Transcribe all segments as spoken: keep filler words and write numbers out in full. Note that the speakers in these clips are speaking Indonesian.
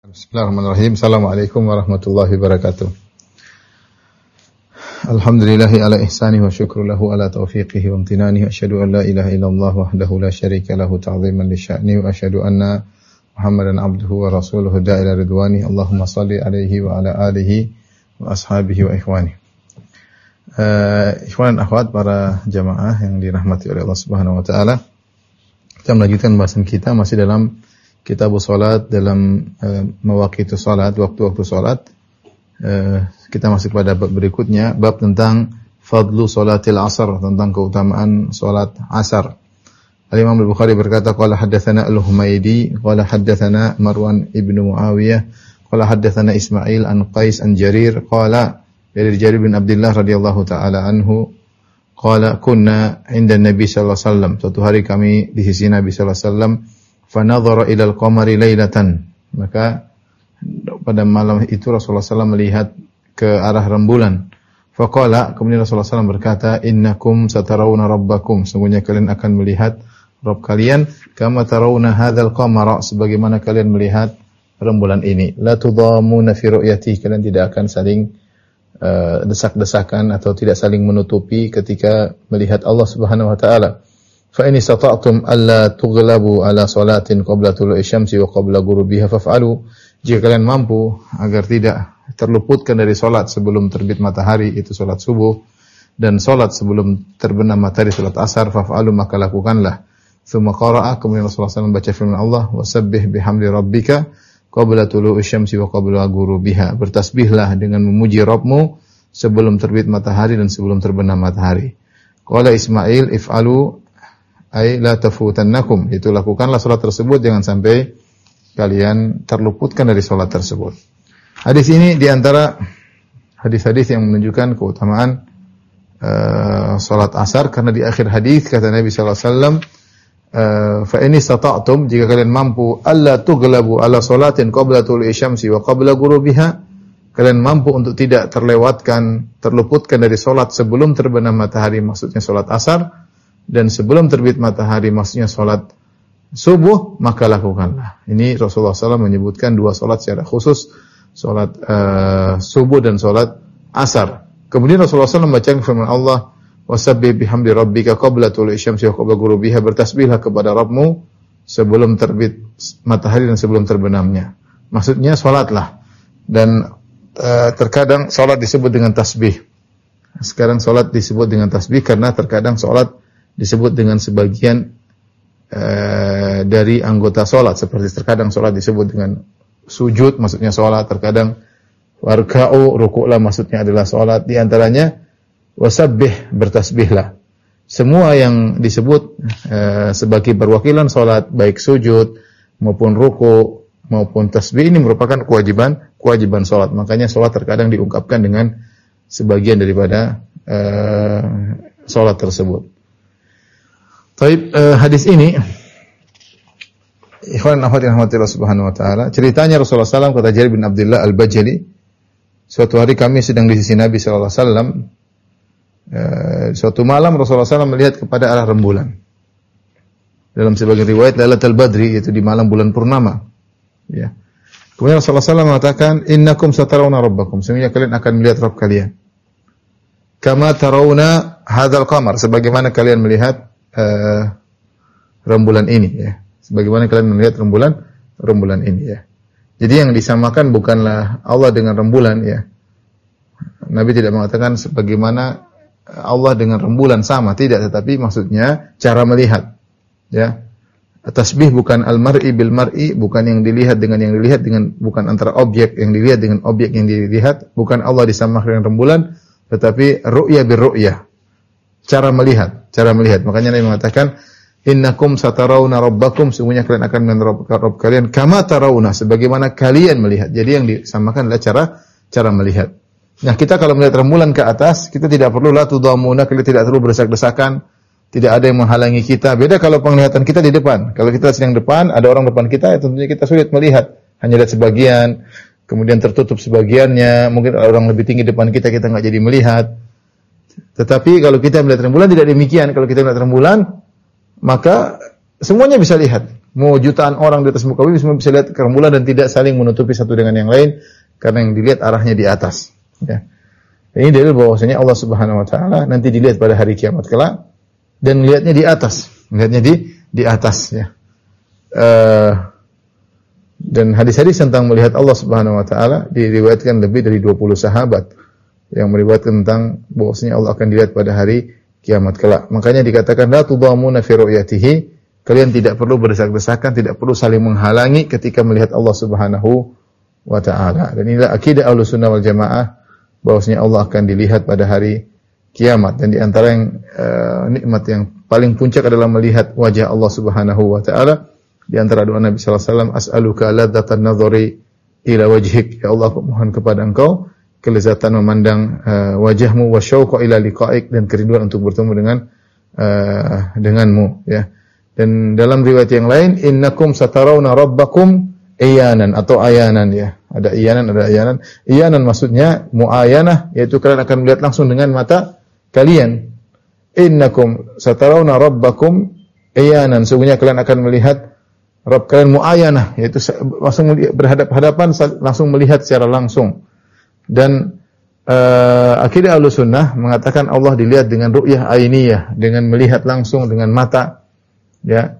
Bismillahirrahmanirrahim. Assalamualaikum warahmatullahi wabarakatuh. Alhamdulillahi ala ihsanihi wa syukru lahu ala taufiqihi wa amtinanihi. Asyhadu an la ilaha illallah wahdahu la syarika lahu ta'ziman li sya'ni wa asyhadu anna Muhammadan abduhu wa rasuluhu da'ila ridwani. Allahumma salli alaihi wa ala alihi wa ashabihi wa ikhwani. Uh, ikhwan dan akhwat para jamaah yang dirahmati oleh Allah Subhanahu wa taala. Kita melanjutkan bahasan kita masih dalam Kitab Salat, dalam uh, mawaqitu salat, waktu-waktu salat. Uh, kita masih pada bab berikutnya, bab tentang fadlu salatil asar, tentang keutamaan salat asar. Al-Imam Al-Bukhari berkata, qala haddatsana Al-Humaydi, qala haddatsana Marwan ibnu Muawiyah, qala haddatsana Ismail an Qais an Jarir, qala dari Jarir bin Abdullah radhiyallahu taala anhu, qala kunna 'inda Nabi sallallahu alaihi wasallam. Suatu hari kami di sisi Nabi sallallahu alaihi wasallam, fanadhara ila al-qamari lailatan, maka pada malam itu Rasulullah sallallahu alaihi wasallam melihat ke arah rembulan. Faqala, kemudian Rasulullah sallallahu alaihi wasallam berkata, innakum satarawna rabbakum, sungguhnya kalian akan melihat Rabb kalian, kama tarawna hadzal qamara, sebagaimana kalian melihat rembulan ini. La tudamuna fi ru'yati, kalian tidak akan saling uh, desak-desakan atau tidak saling menutupi ketika melihat Allah Subhanahu wa taala. Fa in istata'tum alla tughlabu ala salatin qabla tulu'i syamsi wa qabla ghurubiha faf'alu. Jika kalian mampu agar tidak terluputkan dari salat sebelum terbit matahari, itu salat subuh, dan salat sebelum terbenam matahari, salat asar, faf'alu, maka lakukanlah. Tsumma qara'a, kemudian Rasulullah sallallahu alaihi wasallam baca firman Allah, wasabbih bihamdi rabbika qabla tulu'i syamsi wa qabla ghurubiha. Bertasbihlah dengan memuji Rabbmu sebelum terbit matahari dan sebelum terbenam matahari. Qala Ismail, if'alu ay la tafutannakum, itu lakukanlah salat tersebut, jangan sampai kalian terluputkan dari salat tersebut. Hadis ini di antara hadis-hadis yang menunjukkan keutamaan uh, salat asar, karena di akhir hadis kata Nabi sallallahu alaihi wasallam, uh, fa in istata'tum, jika kalian mampu, alla tughlabu ala salatin qabla tulu'i syamsi wa qabla ghurubiha, kalian mampu untuk tidak terlewatkan, terluputkan dari salat sebelum terbenam matahari, maksudnya salat asar, dan sebelum terbit matahari, maksudnya salat subuh, maka lakukanlah. Ini Rasulullah sallallahu alaihi wasallam menyebutkan dua salat secara khusus, salat uh, subuh dan salat asar. Kemudian Rasulullah sallallahu alaihi wasallam membacakan firman Allah, wasabbih bihamdi rabbika qabla tulu'i syamsi wa qabla ghurubiha, bertasbihlah kepada Rabbmu sebelum terbit matahari dan sebelum terbenamnya. Maksudnya salatlah. Dan uh, terkadang salat disebut dengan tasbih. Sekarang salat disebut dengan tasbih karena terkadang salat disebut dengan sebagian uh, dari anggota salat, seperti terkadang salat disebut dengan sujud, maksudnya salat, terkadang warka'u, rukuklah, maksudnya adalah salat. Di antaranya wasabbih, bertasbihlah. Semua yang disebut uh, sebagai perwakilan salat, baik sujud maupun ruku maupun tasbih, ini merupakan kewajiban kewajiban salat. Makanya salat terkadang diungkapkan dengan sebagian daripada uh, salat tersebut. Baik, uh, hadis ini, ikhwan dan akhwat yang dirahmati Allah Subhanahu wa taala, ceritanya Rasulullah sallallahu alaihi wasallam, kata Jarir bin Abdullah Al-Bajali, suatu hari kami sedang di sisi Nabi sallallahu alaihi wasallam, uh, suatu malam Rasulullah sallallahu alaihi wasallam melihat kepada arah rembulan. Dalam sebagian riwayat Lailatul Badri, itu di malam bulan purnama. Ya. Kemudian Rasulullah sallallahu alaihi wasallam mengatakan, innakum satarawna rabbakum, sesungguhnya kalian akan melihat Rabb kalian. Kama tarawna hadzal qamar, sebagaimana kalian melihat Uh, rembulan ini, ya. Sebagaimana kalian melihat rembulan rembulan ini, ya. Jadi yang disamakan bukanlah Allah dengan rembulan, ya. Nabi tidak mengatakan sebagaimana Allah dengan rembulan sama, tidak, tetapi maksudnya cara melihat, ya. Tasbih bukan al-mar'i bil mar'i, bukan yang dilihat dengan yang dilihat, dengan bukan antara objek yang dilihat dengan objek yang dilihat, bukan Allah disamakan dengan rembulan, tetapi ru'ya bir ru'ya. Cara melihat, cara melihat. Makanya Nabi mengatakan, innakum satarawna rabbakum, sungguhnya kalian akan melihat Rabb kalian, kama tarawna, sebagaimana kalian melihat. Jadi yang disamakan adalah cara cara melihat. Nah, kita kalau melihat rembulan ke atas, kita tidak perlu la tudamuna, kita tidak perlu berdesak-desakan, tidak ada yang menghalangi kita. Beda kalau penglihatan kita di depan. Kalau kita sedang depan, ada orang depan kita, ya tentunya kita sulit melihat. Hanya lihat sebagian, kemudian tertutup sebagiannya, mungkin orang lebih tinggi depan kita, kita enggak jadi melihat. Tetapi kalau kita melihat rembulan tidak demikian. Kalau kita melihat rembulan, maka semuanya bisa lihat. Mau jutaan orang di atas muka bumi semua bisa lihat rembulan dan tidak saling menutupi satu dengan yang lain karena yang dilihat arahnya di atas. Ya. Ini dalil bahwasanya Allah Subhanahu wa taala nanti dilihat pada hari kiamat kelak dan melihatnya di atas, melihatnya di di atas ya. Uh, dan hadis-hadis tentang melihat Allah Subhanahu wa taala diriwayatkan lebih dari dua puluh sahabat yang meriwayatkan tentang bahwasanya Allah akan dilihat pada hari kiamat kelak. Makanya dikatakan la tudamuna fi ru'yatihi. Kalian tidak perlu berdesak-desakan, tidak perlu saling menghalangi ketika melihat Allah Subhanahu wa taala. Dan inilah akidah Ahlussunnah wal Jamaah bahwasanya Allah akan dilihat pada hari kiamat. Dan di antara yang uh, nikmat yang paling puncak adalah melihat wajah Allah Subhanahu wa taala. Di antara doa Nabi sallallahu alaihi wasallam, as'aluka ladzatan nadhari ila wajhik. Ya Allah, aku mohon kepada Engkau kelezatan memandang uh, wajahmu wa syauqa ila liqa'ik, dan kerinduan untuk bertemu dengan uh, denganmu ya. Dan dalam riwayat yang lain, innakum satarawna rabbakum iyanan atau ayanan ya. Ada iyanan, ada ayanan. Iyanan maksudnya muayanah, yaitu kalian akan melihat langsung dengan mata kalian. Innakum satarawna rabbakum iyanan. Sungguhnya kalian akan melihat Rabb kalian muayanah, yaitu langsung berhadap-hadapan, langsung melihat secara langsung. Dan uh, akidah Ahlussunnah mengatakan Allah dilihat dengan ru'yah ainiyah, dengan melihat langsung dengan mata. Ya,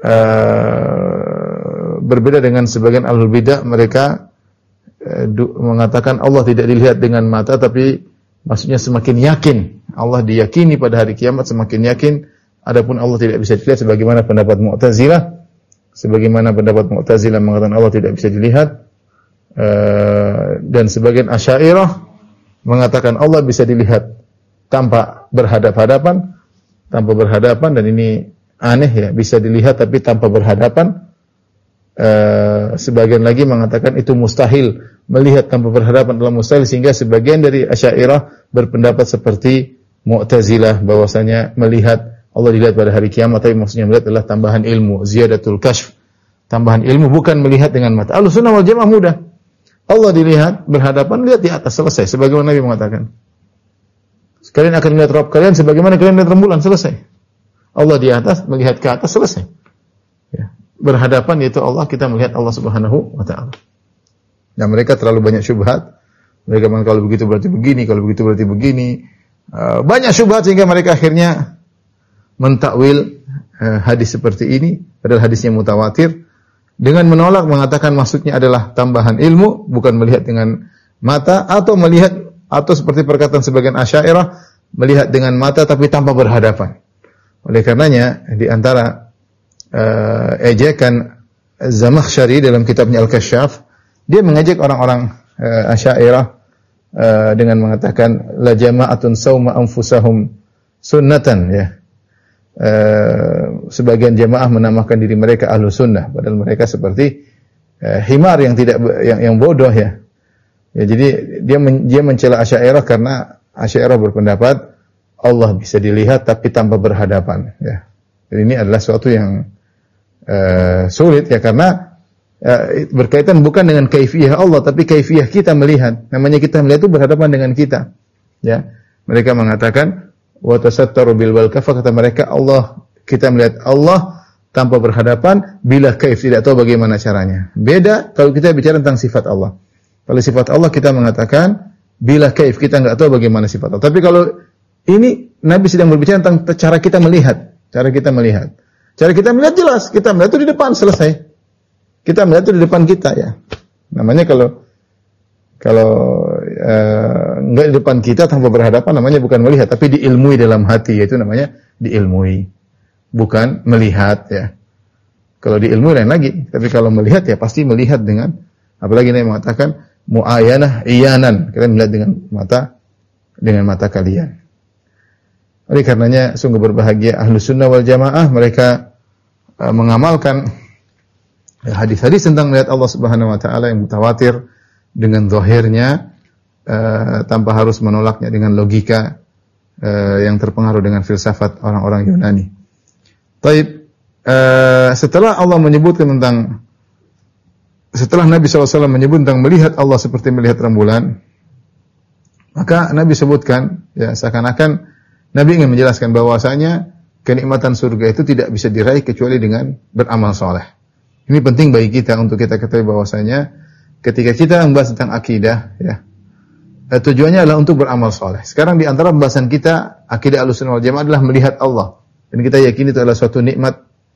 uh, berbeda dengan sebagian ahlul bidah, mereka uh, du, mengatakan Allah tidak dilihat dengan mata, tapi maksudnya semakin yakin Allah diyakini pada hari kiamat, semakin yakin. Adapun Allah tidak bisa dilihat, sebagaimana pendapat Mu'tazilah, sebagaimana pendapat Mu'tazilah mengatakan Allah tidak bisa dilihat, uh, dan sebagian Asy'ariyah mengatakan Allah bisa dilihat tanpa berhadap-hadapan, tanpa berhadapan, dan ini aneh ya, bisa dilihat tapi tanpa berhadapan. Uh, sebagian lagi mengatakan itu mustahil, melihat tanpa berhadapan adalah mustahil, sehingga sebagian dari Asy'ariyah berpendapat seperti Mu'tazilah bahwasanya melihat Allah dilihat pada hari kiamat, tapi maksudnya melihat adalah tambahan ilmu, ziyadatul kashf, tambahan ilmu, bukan melihat dengan mata. Ahlussunnah wal Jamaah mudah. Allah dilihat berhadapan, lihat di atas, selesai. Sebagaimana Nabi mengatakan, kalian akan melihat Rabb kalian sebagaimana kalian melihat rembulan, selesai. Allah di atas, melihat ke atas, selesai. Ya. Berhadapan yaitu Allah, kita melihat Allah Subhanahu wa taala. Nah, mereka terlalu banyak syubhat. Mereka mengatakan kalau begitu berarti begini, kalau begitu berarti begini. Uh, banyak syubhat sehingga mereka akhirnya mentakwil uh, hadis seperti ini, padahal hadisnya mutawatir, dengan menolak, mengatakan maksudnya adalah tambahan ilmu, bukan melihat dengan mata, atau melihat, atau seperti perkataan sebagian Asy'ariyah, melihat dengan mata tapi tanpa berhadapan. Oleh karenanya di antara uh, ejekan Zamakhsyari dalam kitabnya Al-Kasyaf, dia mengejek orang-orang uh, Asy'ariyah uh, dengan mengatakan la jama'atun sauma anfusahum sunnatan ya. Uh, sebagian jamaah menamakan diri mereka ahlu sunnah, padahal mereka seperti uh, himar yang tidak yang, yang bodoh ya. Ya, jadi dia men, dia mencela Asy'ariyah karena Asy'ariyah berpendapat Allah bisa dilihat tapi tanpa berhadapan ya. Jadi ini adalah sesuatu yang uh, sulit ya, karena uh, berkaitan bukan dengan kaifiyah Allah tapi kaifiyah kita melihat. Namanya kita melihat itu berhadapan dengan kita. Ya. Mereka mengatakan wa tasattaru bil walkafa, kata mereka Allah, kita melihat Allah tanpa berhadapan bila kaif, tidak tahu bagaimana caranya. Beda kalau kita bicara tentang sifat Allah. Kalau sifat Allah kita mengatakan bila kaif, kita enggak tahu bagaimana sifat Allah. Tapi kalau ini Nabi sedang berbicara tentang cara kita melihat, cara kita melihat. Cara kita melihat jelas, kita melihat itu di depan, selesai. Kita melihat itu di depan kita ya. Namanya kalau kalau uh, enggak di depan kita tanpa berhadapan, namanya bukan melihat, tapi diilmui dalam hati, yaitu namanya diilmui. Bukan melihat ya. Kalau diilmui lain lagi, tapi kalau melihat ya pasti melihat dengan, apalagi Nabi mengatakan muayanah iyanan, kalian melihat dengan mata, dengan mata kalian. Oleh karenanya sungguh berbahagia Ahlussunnah wal Jamaah, mereka uh, mengamalkan hadis-hadis tentang melihat Allah Subhanahu wa taala yang mutawatir dengan zahirnya, uh, tanpa harus menolaknya dengan logika uh, yang terpengaruh dengan filsafat orang-orang Yunani. Baik, uh, setelah Allah menyebutkan tentang setelah Nabi shallallahu alaihi wasallam menyebut tentang melihat Allah seperti melihat rembulan, maka Nabi sebutkan ya, seakan-akan Nabi ingin menjelaskan bahwasanya kenikmatan surga itu tidak bisa diraih kecuali dengan beramal soleh. Ini penting bagi kita untuk kita ketahui bahwasanya ketika kita membahas tentang akidah, ya, eh, tujuannya adalah untuk beramal soleh. Sekarang di antara pembahasan kita, akidah Ahlussunnah wal Jamaah adalah melihat Allah, dan kita yakini itu adalah suatu nikmat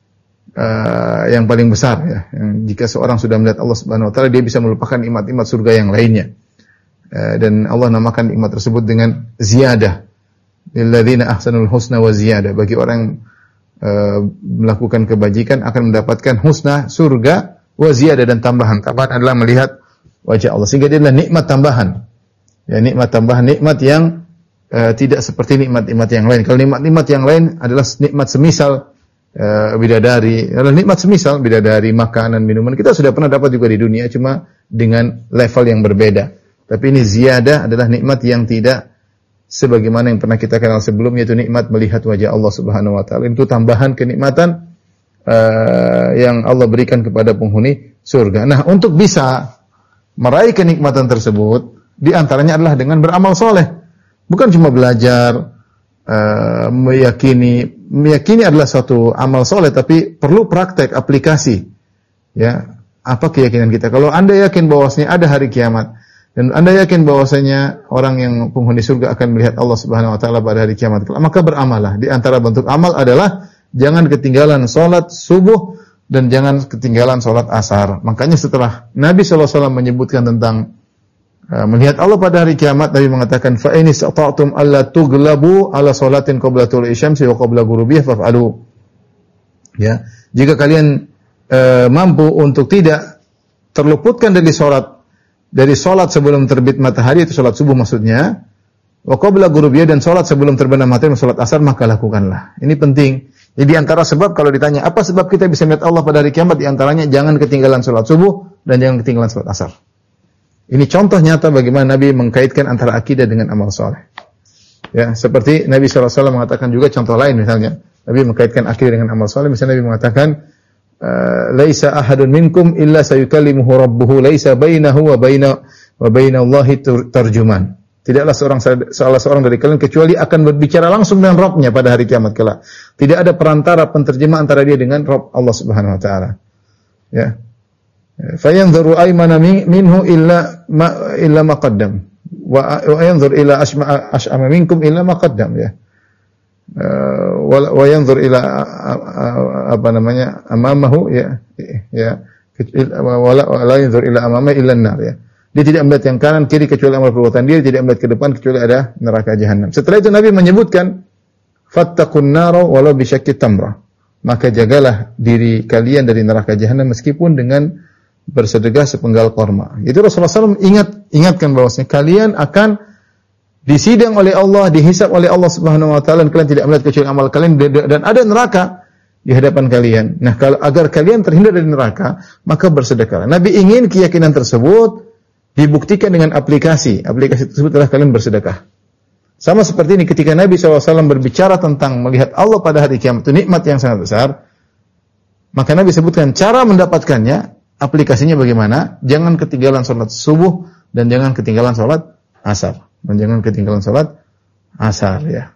uh, yang paling besar, ya. Yang jika seorang sudah melihat Allah Subhanahu Wa Taala, dia bisa melupakan nikmat-nikmat surga yang lainnya. Uh, dan Allah namakan nikmat tersebut dengan ziyadah. Lilladzina ahsanul husna wa ziyadah. Bagi orang yang Uh, melakukan kebajikan akan mendapatkan husna, surga, wa ziyadah, dan tambahan. Tambahan adalah melihat wajah Allah. Sehingga dia adalah nikmat tambahan. Ya, nikmat tambahan, nikmat yang uh, tidak seperti nikmat-nikmat yang lain. Kalau nikmat-nikmat yang lain adalah nikmat semisal uh, bidadari, adalah nikmat semisal bidadari, makanan, minuman. Kita sudah pernah dapat juga di dunia, cuma dengan level yang berbeda. Tapi ini ziyadah adalah nikmat yang tidak sebagaimana yang pernah kita kenal sebelumnya, yaitu nikmat melihat wajah Allah Subhanahu Wa Taala. Itu tambahan kenikmatan uh, yang Allah berikan kepada penghuni surga. Nah, untuk bisa meraih kenikmatan tersebut, di antaranya adalah dengan beramal soleh. Bukan cuma belajar, uh, meyakini, meyakini adalah suatu amal soleh, tapi perlu praktek, aplikasi. Ya, apa keyakinan kita? Kalau Anda yakin bahwasanya ada hari kiamat, dan Anda yakin bahwasanya orang yang penghuni surga akan melihat Allah Subhanahu Wa Taala pada hari kiamat, maka beramallah. Di antara bentuk amal adalah jangan ketinggalan salat subuh dan jangan ketinggalan salat asar. Makanya setelah Nabi sallallahu alaihi wasallam menyebutkan tentang uh, melihat Allah pada hari kiamat, Nabi mengatakan, fa in istata'tum alla tughlabu ala salatin qabla tulu'i syamsi wa qabla ghurubiyah faf'alu. Ya, jika kalian uh, mampu untuk tidak terluputkan dari salat, dari salat sebelum terbit matahari, itu salat subuh maksudnya, wa qabla ghurubiyah, dan salat sebelum terbenam matahari, salat asar, maka lakukanlah. Ini penting. Jadi antara sebab, kalau ditanya apa sebab kita bisa melihat Allah pada hari kiamat, di antaranya jangan ketinggalan salat subuh dan jangan ketinggalan salat asar. Ini contoh nyata bagaimana Nabi mengkaitkan antara akidah dengan amal soleh. Ya, seperti Nabi sallallahu alaihi wasallam mengatakan juga contoh lain, misalnya Nabi mengkaitkan akidah dengan amal soleh. Misalnya Nabi mengatakan, laisa ahadun minkum illa sayukallimuhu rabbuhu laisa bainahu wa baina wa bainallahi tarjuman. Tidaklah seorang salah seorang dari kalian kecuali akan berbicara langsung dengan Rabb-nya pada hari kiamat kelak. Tidak ada perantara penterjemah antara dia dengan Rabb Allah Subhanahu wa taala. Ya. Fa yanzuru aymana minhu illa ma illa ma qaddam wa yanzur ila ashma ash'ama minkum illa ma qaddam, ya. wa yanzur ila apa namanya amamahu, ya ya wala wala yanzur ila amama illa an-nar, ya. Dia tidak melihat yang kanan kiri kecuali amal perbuatan dia, tidak melihat ke depan kecuali ada neraka jahanam. Setelah itu Nabi menyebutkan fattaqun nara walau bi syaqqi tamrah. Maka jagalah diri kalian dari neraka jahanam meskipun dengan bersedekah sepenggal korma. Itu Rasulullah sallallahu alaihi wasallam ingat ingatkan bahwasanya kalian akan disidang oleh Allah, dihisab oleh Allah Subhanahu wa taala, dan kalian tidak melihat kecuali amal kalian, dan ada neraka di hadapan kalian. Nah, kalau agar kalian terhindar dari neraka, maka bersedekahlah. Nabi ingin keyakinan tersebut dibuktikan dengan aplikasi. Aplikasi tersebut adalah kalian bersedekah. Sama seperti ini ketika Nabi shallallahu alaihi wasallam berbicara tentang melihat Allah pada hari kiamat, itu nikmat yang sangat besar. Maka Nabi sebutkan cara mendapatkannya, aplikasinya bagaimana? Jangan ketinggalan salat subuh dan jangan ketinggalan salat asar. Dan jangan ketinggalan salat asar, ya.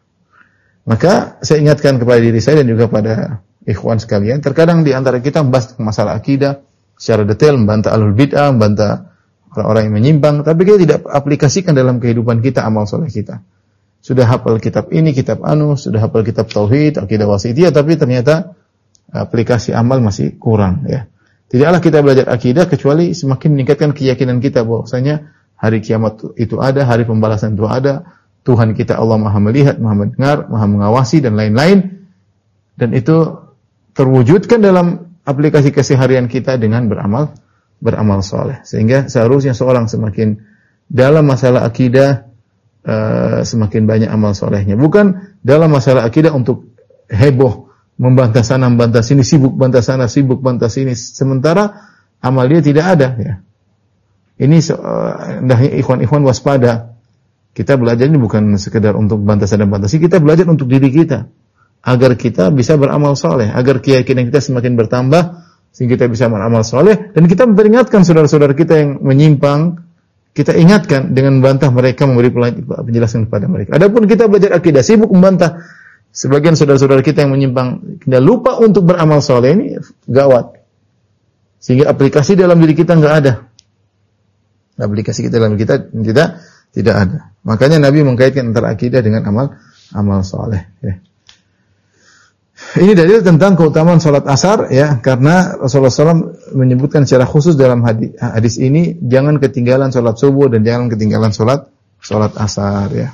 Maka saya ingatkan kepada diri saya dan juga pada ikhwan sekalian, terkadang di antara kita membahas masalah akidah secara detail, membantah ahlul bid'ah, membantah orang-orang yang menyimpang, tapi kita tidak aplikasikan dalam kehidupan kita amal soleh kita. Sudah hafal kitab ini, kitab anu, sudah hafal kitab tauhid, akidah wasithiyah, tapi ternyata aplikasi amal masih kurang, ya. Tidaklah kita belajar akidah kecuali semakin meningkatkan keyakinan kita bahwasanya hari kiamat itu ada, hari pembalasan itu ada, Tuhan kita Allah Maha melihat, Maha mendengar, Maha mengawasi, dan lain-lain. Dan itu terwujudkan dalam aplikasi keseharian kita dengan beramal beramal soleh. Sehingga seharusnya seorang semakin dalam masalah akidah, uh, semakin banyak amal solehnya. Bukan dalam masalah akidah untuk heboh, membantah sana, membantah sini, sibuk bantah sana, sibuk bantah sini. Sementara amal dia tidak ada, ya. Ini hendaknya uh, ikhwan-ikhwan waspada. Kita belajar ini bukan sekedar untuk bantah sana bantah sini, kita belajar untuk diri kita agar kita bisa beramal soleh, agar keyakinan kita semakin bertambah sehingga kita bisa beramal soleh, dan kita memperingatkan saudara-saudara kita yang menyimpang, kita ingatkan dengan membantah mereka, memberi penjelasan kepada mereka. Adapun kita belajar akidah, sibuk membantah sebagian saudara-saudara kita yang menyimpang, kita lupa untuk beramal soleh, ini gawat. Sehingga aplikasi dalam diri kita enggak ada. Aplikasi kita dalam diri kita tidak tidak ada. Makanya Nabi mengkaitkan antara akidah dengan amal amal saleh ya. Ini dalil tentang keutamaan salat asar ya, karena Rasulullah shallallahu alaihi wasallam menyebutkan secara khusus dalam hadis, hadis ini jangan ketinggalan salat subuh dan jangan ketinggalan salat salat asar ya.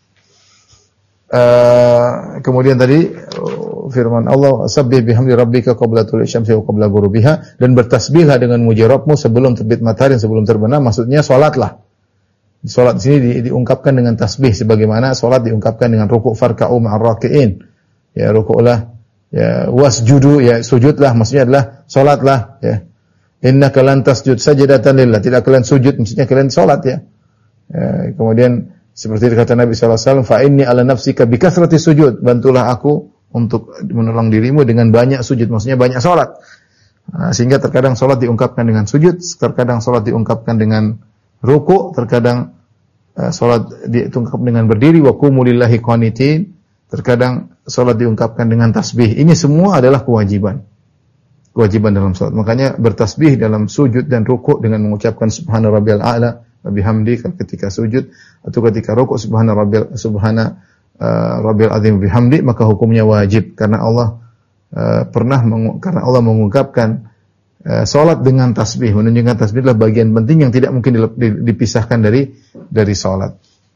Uh, kemudian tadi uh, firman Allah, "Sabbih bihamdi rabbika qabla tulu'i syamsi wa qabla ghurubiha," dan bertasbihlah dengan muji Rabbmu sebelum terbit matahari dan sebelum terbenam. Maksudnya salatlah. Salat di sini di, diungkapkan dengan tasbih sebagaimana salat diungkapkan dengan rukuk, farka'u ma'ar raki'in. Ya, rukuklah, ya, wasjudu, ya, sujudlah, maksudnya adalah salatlah, ya. Innaka lan tasjud sajdatan lillah, tidak kalian sujud, maksudnya kalian salat ya. Ya, kemudian seperti kata Nabi sallallahu alaihi wasallam, fa inni ala nafsika bi kathrati sujud, bantulah aku untuk menolong dirimu dengan banyak sujud, maksudnya banyak salat. Nah, sehingga terkadang salat diungkapkan dengan sujud, terkadang salat diungkapkan dengan ruku', terkadang uh, salat diungkapkan dengan berdiri, wa qumu lillahi qanitin, terkadang salat diungkapkan dengan tasbih. Ini semua adalah kewajiban. Kewajiban dalam salat. Makanya bertasbih dalam sujud dan ruku' dengan mengucapkan subhana rabbiyal a'la wa bihamdi ketika sujud atau ketika ruku' subhana rabbiyal subhana uh, rabbiyal azim bihamdi, maka hukumnya wajib karena Allah uh, pernah mengu- karena Allah mengungkapkan Uh, salat dengan tasbih, menunjukkan tasbih adalah bagian penting yang tidak mungkin dipisahkan dari dari salat.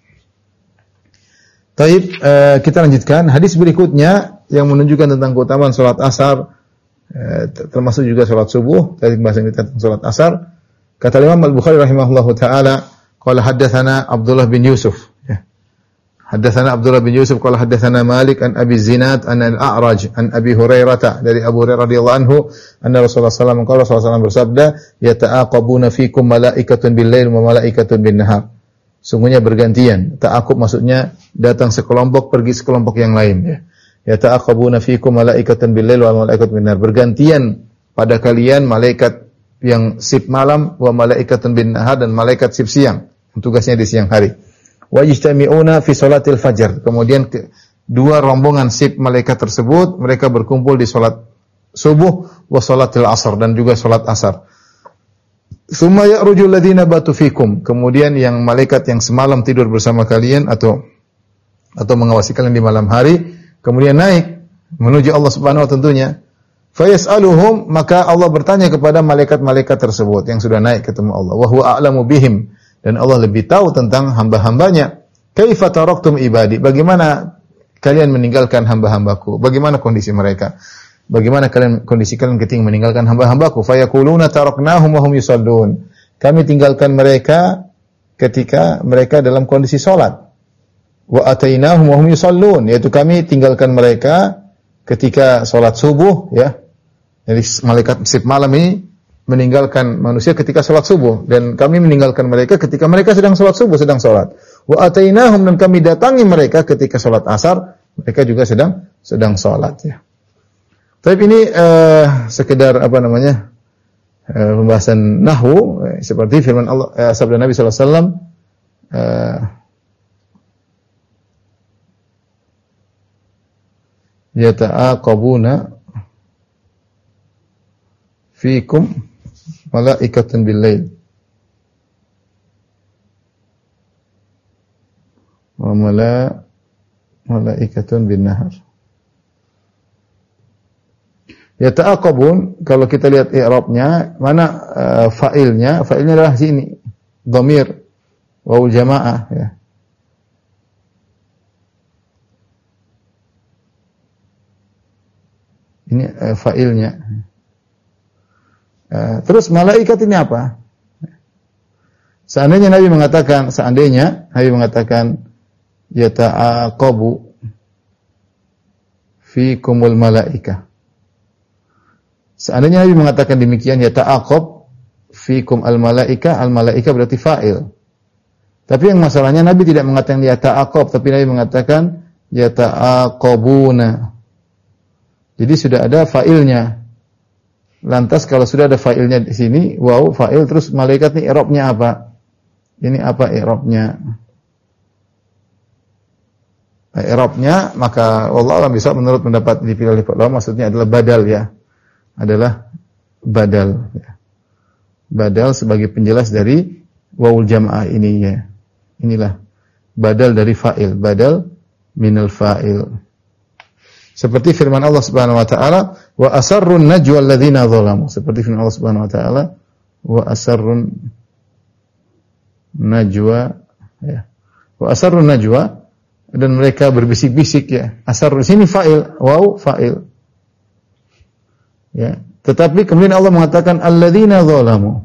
Taib, uh, kita lanjutkan hadis berikutnya yang menunjukkan tentang keutamaan salat asar, uh, termasuk juga salat subuh. Tadi bahasan kita tentang salat asar. Kata Imam Al-Bukhari rahimahullahu taala, qala haddatsana Abdullah bin Yusuf. Ya. Haddatsana Abdullah bin Yusuf qala haddatsana Malik an Abi Zinad an Al-A'raj an Abi Hurairah, dari Abu Hurairah radhiyallahu anhu, anna Rasulullah sallallahu alaihi wasallam qala Rasulullah sallallahu alaihi wasallam bersabda, yata'aqabuna fikum malaikatun bil-lail wa malaikatun bin-nahar. Sungguhnya bergantian. Ta'aqub maksudnya datang sekelompok pergi sekelompok yang lain ya. Yata'aqabuna fikum malaikatun bil-lail wa malaikatun bin-nahar. Bergantian pada kalian malaikat yang sip malam wa malaikatun bin-nahar, dan malaikat sip siang, tugasnya di siang hari. Wa yajtami'una fi salatil fajr. Kemudian ke, dua rombongan sip malaikat tersebut mereka berkumpul di salat subuh wa salatil asar, dan juga salat asar. Tsumma ya'ruju alladziina batu fikum. Kemudian yang malaikat yang semalam tidur bersama kalian atau atau mengawasi kalian di malam hari kemudian naik menuju Allah Subhanahu wa tentunya. Fa yas'aluhum, maka Allah bertanya kepada malaikat-malaikat tersebut yang sudah naik ketemu Allah. Wa huwa a'lamu bihim, dan Allah lebih tahu tentang hamba-hambanya. Kaifa taraktum ibadi? Bagaimana kalian meninggalkan hamba-hambaku? Bagaimana kondisi mereka? Bagaimana kalian kondisi kalian ketika meninggalkan hamba-hambaku? Fayaquluna taraknahum wa hum yusallun. Kami tinggalkan mereka ketika mereka dalam kondisi salat. Wa atainahum wa hum yusallun, yaitu kami tinggalkan mereka ketika salat subuh ya. Jadi malaikat sip malam ini meninggalkan manusia ketika salat subuh, dan kami meninggalkan mereka ketika mereka sedang salat subuh, sedang salat. Wa atainahum, dan kami datangi mereka ketika salat asar, mereka juga sedang sedang salat ya. Tapi ini uh, sekedar apa namanya? Uh, pembahasan nahwu eh, seperti firman Allah eh, sabda Nabi sallallahu alaihi wasallam uh, yata'aqabuna fikum malaikatun bil-lail wa mala malaikatun bin-nahar. Yata'aqabun, kalau kita lihat i'rabnya, mana uh, fa'ilnya? Fa'ilnya adalah sini, dhamir wawu jamaah ya. Ini uh, fa'ilnya. Uh, terus malaikat ini apa? Seandainya Nabi mengatakan, seandainya Nabi mengatakan yata'aqabu fikumul malaikah. Seandainya Nabi mengatakan demikian, yata'aqab fikum al-malaika, al-malaika berarti fa'il. Tapi yang masalahnya Nabi tidak mengatakan yata'aqab, tapi Nabi mengatakan yata'aqabuna. Jadi sudah ada fa'ilnya. Lantas kalau sudah ada fa'ilnya di sini, wow, fa'il, terus malaikat ini i'rabnya apa? Ini apa i'rabnya? I'rabnya, maka Allah bisa menurut pendapat dipilih ulama maksudnya adalah badal ya. Adalah badal ya. Badal sebagai penjelas dari wawul jamaah ini ya. Inilah badal dari fa'il, badal minal fa'il. Seperti firman Allah Subhanahu wa taala, wa asarrun najwa alladziina dzalamu. Seperti firman Allah Subhanahu wa taala, wa asarrun najwa ya. Wa asarrun najwa, dan mereka berbisik-bisik ya. Asarrun sini fa'il, waw fa'il. Ya. Tetapi kemudian Allah mengatakan alladziina dzalamu.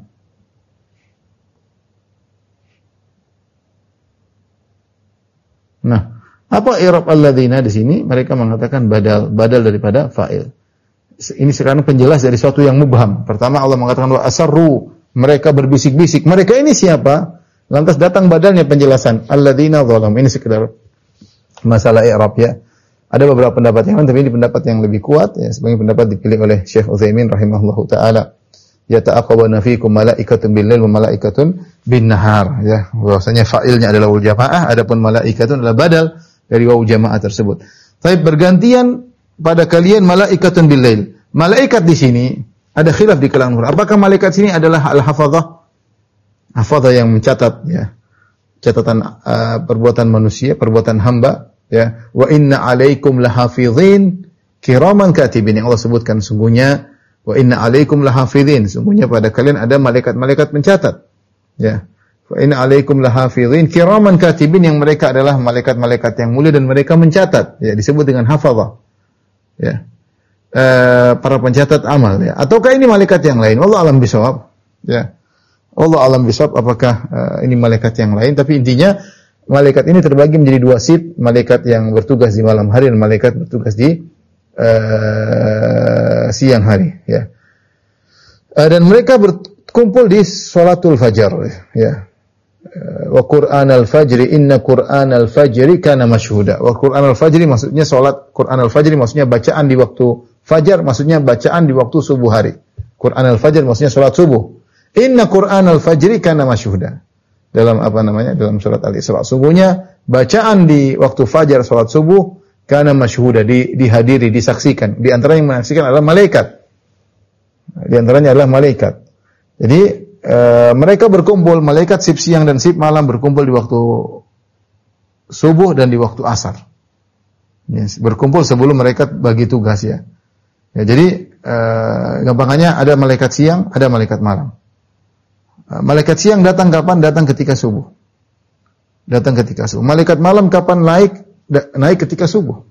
Nah, apa i'rab alladziina di sini? Mereka mengatakan badal, badal daripada fa'il. Ini sekarang penjelas dari sesuatu yang mubham. Pertama Allah mengatakan wa asarru, mereka berbisik-bisik. Mereka ini siapa? Lantas datang badalnya penjelasan alladziina dzalamu. Ini sekedar masalah i'rab ya. Ada beberapa pendapat yang lain, tapi ini pendapat yang lebih kuat ya, sebagai pendapat dipilih oleh Syekh Utsaimin rahimahullahu taala. Yata'aqabuna fiikum malaikatun bil-lail wa malaikatun bin-nahar ya. Bahwasanya fa'ilnya adalah wawul jamaah, adapun malaikatun adalah badal dari wawul jamaah tersebut. Tapi bergantian pada kalian malaikatun bil-lail. Malaikat di sini ada khilaf di kalangan ulama. Apakah malaikat sini adalah al-hafadzah? Hafadzah yang mencatat ya. Catatan uh, perbuatan manusia, perbuatan hamba. Ya, wa inna alaikum lahafizin kiraman katibin, yang Allah sebutkan sungguhnya wa inna alaikum lahafizin, sungguhnya pada kalian ada malaikat-malaikat pencatat. Ya. Wa inna alaikum lahafizin kiraman katibin, yang mereka adalah malaikat-malaikat yang mulia dan mereka mencatat. Ya, disebut dengan hafazah. Ya. E, para pencatat amal ya. Ataukah ini malaikat yang lain? Wallahu alam bisawab. Ya. Wallahu alam bisawab, apakah uh, ini malaikat yang lain? Tapi intinya malaikat ini terbagi menjadi dua sif, malaikat yang bertugas di malam hari dan malaikat bertugas di uh, siang hari ya. Uh, dan mereka berkumpul di sholatul fajar ya. Uh, wa Qur'anal fajri inna Qur'anal fajri kana masyhuda. Wa Qur'anal fajri maksudnya salat Qur'anal fajri maksudnya bacaan di waktu fajar, maksudnya bacaan di waktu subuh hari. Qur'anal fajr maksudnya salat subuh. Inna Qur'anal fajri kana masyhuda. Dalam apa namanya? Dalam surat Al-Isra. Sungguhnya bacaan di waktu fajar salat subuh kana masyhuda, di, dihadiri, disaksikan. Di antara yang menyaksikan adalah malaikat. Di antaranya adalah malaikat. Jadi e, mereka berkumpul, malaikat sip siang dan sip malam berkumpul di waktu subuh dan di waktu asar. Ya, berkumpul sebelum mereka bagi tugas ya. Ya jadi e, gampangannya ada malaikat siang, ada malaikat malam. Malaikat siang datang kapan? Datang ketika subuh. Datang ketika subuh. Malaikat malam kapan? Naik da, naik ketika subuh.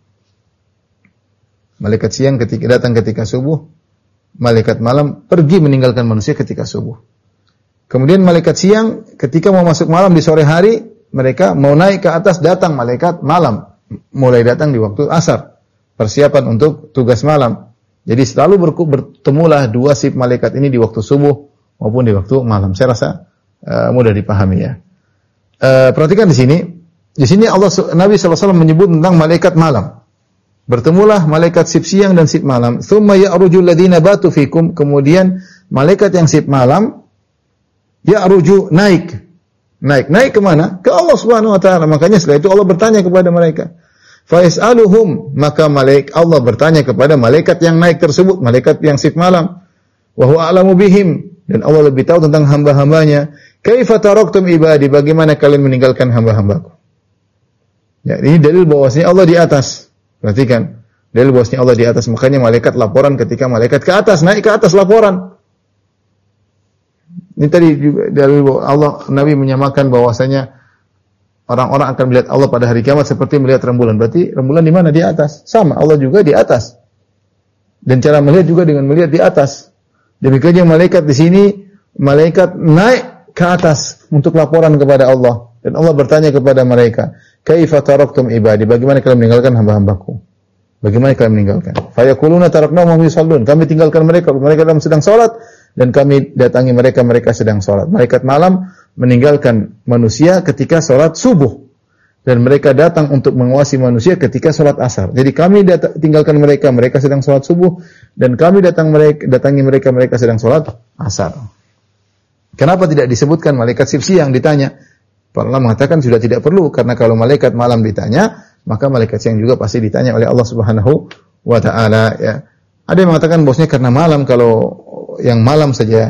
Malaikat siang ketika datang ketika subuh. Malaikat malam pergi meninggalkan manusia ketika subuh. Kemudian malaikat siang ketika mau masuk malam di sore hari, mereka mau naik ke atas, datang malaikat malam. Mulai datang di waktu asar. Persiapan untuk tugas malam. Jadi selalu bertemulah dua sif malaikat ini di waktu subuh maupun di waktu malam. Saya rasa uh, mudah dipahami ya. Uh, perhatikan di sini, di sini Allah Nabi sallallahu alaihi wasallam menyebut tentang malaikat malam. Bertemulah malaikat sif siang dan sif malam. Tsumma ya'ruju alladziina batu fikum, kemudian malaikat yang sif malam ya'ruju naik. Naik, naik ke mana? Ke Allah Subhanahu wa taala. Makanya setelah itu Allah bertanya kepada mereka. Fa yas'aluhum, maka malaikat Allah bertanya kepada malaikat yang naik tersebut, malaikat yang sif malam. Wa huwa a'lamu bihim, dan Allah lebih tahu tentang hamba-hambanya. Kaifa taraktum ibadi, bagaimana kalian meninggalkan hamba-hambaku? Ya, ini dalil bahwasanya Allah di atas. Perhatikan, dalil bahwasanya Allah di atas. Makanya malaikat laporan ketika malaikat ke atas, naik ke atas laporan. Ini tadi juga dalil bahwa Allah, Nabi menyamakan bahwasanya orang-orang akan melihat Allah pada hari kiamat seperti melihat rembulan. Berarti rembulan di mana? Di atas. Sama, Allah juga di atas. Dan cara melihat juga dengan melihat di atas. Demikian yang malaikat di sini, malaikat naik ke atas untuk laporan kepada Allah, dan Allah bertanya kepada mereka, "Kaifa taraktum ibadi?" Bagaimana kalian meninggalkan hamba-hambaku? Bagaimana kalian meninggalkan? Fa yaquluna tarakna wa hum yusallun. Kami tinggalkan mereka, mereka sedang salat, dan kami datangi mereka, mereka sedang salat. Malaikat malam meninggalkan manusia ketika salat subuh, dan mereka datang untuk menguasai manusia ketika salat asar. Jadi kami dat- tinggalkan mereka, mereka sedang salat subuh, dan kami datang mereka, datangi mereka, mereka sedang salat asar. Kenapa tidak disebutkan malaikat sif siang ditanya? Para ulama mengatakan sudah tidak perlu, karena kalau malaikat malam ditanya, maka malaikat siang juga pasti ditanya oleh Allah Subhanahu wa taala ya. Ada yang mengatakan bosnya karena malam, kalau yang malam saja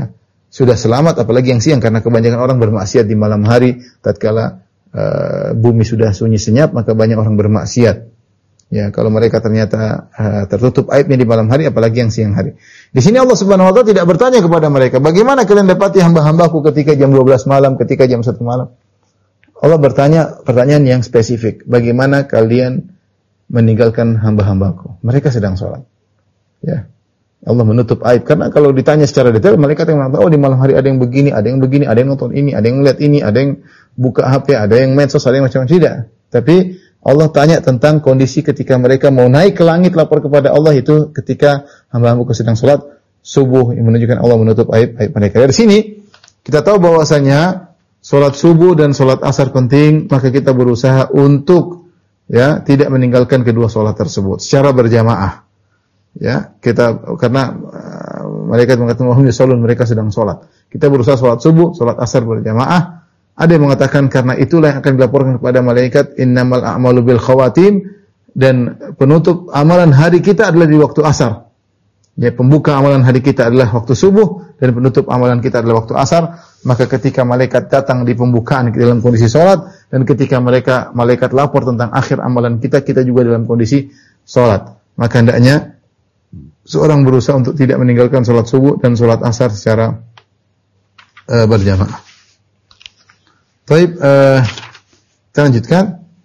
sudah selamat, apalagi yang siang, karena kebanyakan orang bermaksiat di malam hari tatkala uh, bumi sudah sunyi senyap, maka banyak orang bermaksiat. Ya, kalau mereka ternyata uh, tertutup aibnya di malam hari, apalagi yang siang hari. Di sini Allah Subhanahu wa taala tidak bertanya kepada mereka, bagaimana kalian dapati hamba-hambaku ketika jam dua belas malam, ketika jam satu malam? Allah bertanya pertanyaan yang spesifik, bagaimana kalian meninggalkan hamba-hambaku? Mereka sedang sholat. Ya. Allah menutup aib, karena kalau ditanya secara detail, malaikat yang mengatakan, oh di malam hari ada yang begini, ada yang begini, ada yang nonton ini, ada yang lihat ini, ada yang buka H P, ada yang medsos, ada yang macam-macam. Tidak. Tapi Allah tanya tentang kondisi ketika mereka mau naik ke langit lapor kepada Allah, itu ketika hamba-hambaku sedang sholat subuh, yang menunjukkan Allah menutup aib, aib mereka. Dari sini kita tahu bahwasanya sholat subuh dan sholat asar penting, maka kita berusaha untuk ya tidak meninggalkan kedua sholat tersebut secara berjamaah. Ya, kita karena uh, malaikat mengatakan wahum yusallun, mereka sedang sholat. Kita berusaha sholat subuh, sholat asar berjamaah. Ada yang mengatakan karena itulah yang akan dilaporkan kepada malaikat, innamal a'malu bil khawatim, dan penutup amalan hari kita adalah di waktu asar. Ya, pembuka amalan hari kita adalah waktu subuh dan penutup amalan kita adalah waktu asar. Maka ketika malaikat datang di pembukaan dalam kondisi sholat, dan ketika mereka malaikat lapor tentang akhir amalan kita, kita juga dalam kondisi sholat. Maka hendaknya seorang berusaha untuk tidak meninggalkan sholat subuh dan sholat asar secara uh, berjamaah. Baik, uh, kita lanjutkan.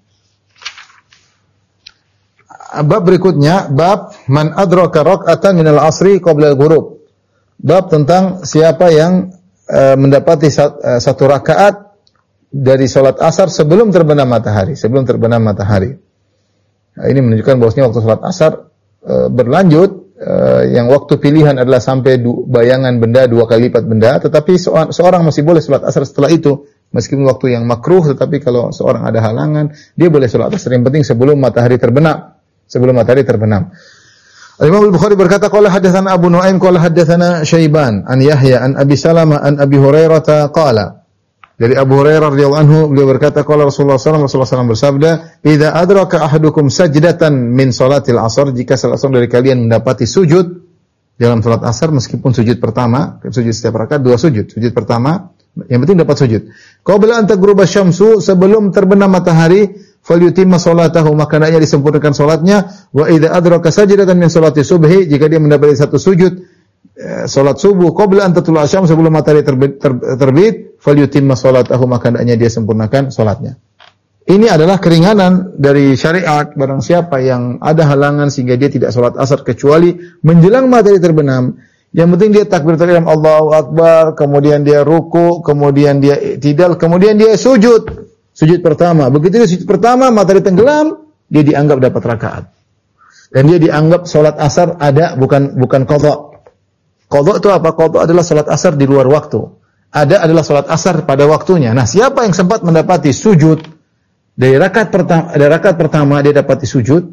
Bab berikutnya, bab man adraka rak'atan minal asri qabla al-ghurub. Bab tentang siapa yang uh, mendapati sat, uh, satu rakaat dari sholat asar sebelum terbenam matahari, sebelum terbenam matahari. Nah, ini menunjukkan bahwasanya waktu sholat asar uh, berlanjut. Uh, yang waktu pilihan adalah sampai du- bayangan benda dua kali lipat benda, tetapi seorang, seorang masih boleh sholat asar setelah itu, meskipun waktu yang makruh, tetapi kalau seorang ada halangan, dia boleh sholat asar. Yang penting sebelum matahari terbenam, sebelum matahari terbenam. Imam Al-Bukhari berkata, qala hadatsana Abu Nuaim qala hadatsana Syaiban an Yahya an Abi Salamah an Abi Hurairah qala. Dari Abu Hurairah radhiyallahu anhu, beliau berkata, qala Rasulullah sallallahu alaihi wasallam bersabda, "Idza adraka ahadukum sajdatan min salatil asar," jika salah seorang dari kalian mendapati sujud dalam salat asar, meskipun sujud pertama, sujud setiap rakaat dua sujud. Sujud pertama, yang penting dapat sujud. Qabla an taghruba syamsu, sebelum terbenam matahari, falyutimma salatahu, maka hendaknya disempurnakan salatnya. Wa idza adraka sajdatan min salati subhi, jika dia mendapati satu sujud salat subuh qabla an tatlu'a syams, sebelum matahari terbit, ter, terbit, falyutimma salatahu, maka hendaknya dia sempurnakan salatnya. Ini adalah keringanan dari syariat. Barang siapa yang ada halangan sehingga dia tidak salat asar kecuali menjelang matahari terbenam, yang penting dia takbiratul ihram Allahu akbar, kemudian dia ruku, kemudian dia i'tidal, kemudian dia sujud. Sujud pertama. Begitu dia sujud pertama, matahari tenggelam, dia dianggap dapat rakaat. Dan dia dianggap salat asar ada, bukan bukan qadha. Qadha itu apa? Qadha adalah salat asar di luar waktu. Ada adalah salat asar pada waktunya. Nah, siapa yang sempat mendapati sujud dari rakaat pertama, dari rakaat pertama dia dapati sujud,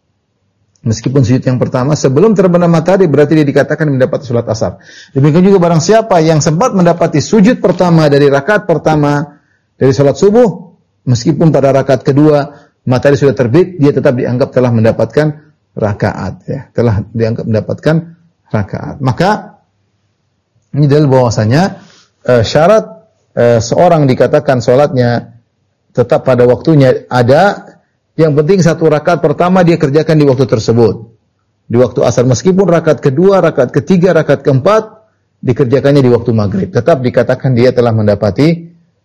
meskipun sujud yang pertama sebelum terbenam matahari, berarti dia dikatakan mendapati salat asar. Demikian juga barang siapa yang sempat mendapati sujud pertama dari rakaat pertama dari salat subuh, meskipun pada rakaat kedua matahari sudah terbit, dia tetap dianggap telah mendapatkan rakaat, ya, telah dianggap mendapatkan rakaat. Maka ini dalil bahwasanya uh, syarat uh, seorang dikatakan salatnya tetap pada waktunya ada, yang penting satu rakaat pertama dia kerjakan di waktu tersebut. Di waktu asar, meskipun rakaat kedua, rakaat ketiga, rakaat keempat dikerjakannya di waktu maghrib, tetap dikatakan dia telah mendapati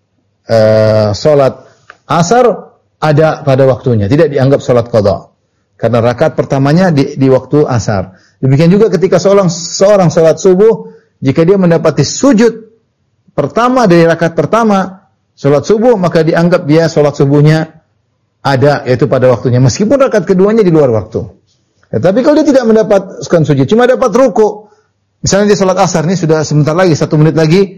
uh, salat asar ada pada waktunya, tidak dianggap salat qadha. Karena rakaat pertamanya di, di waktu asar. Demikian juga ketika seorang seorang salat subuh, jika dia mendapati sujud pertama dari rakaat pertama salat subuh, maka dianggap dia salat subuhnya ada, yaitu pada waktunya, meskipun rakaat keduanya di luar waktu. Ya, tapi kalau dia tidak mendapatkan sujud, cuma dapat ruku, misalnya dia salat asar ini sudah sebentar lagi, satu menit lagi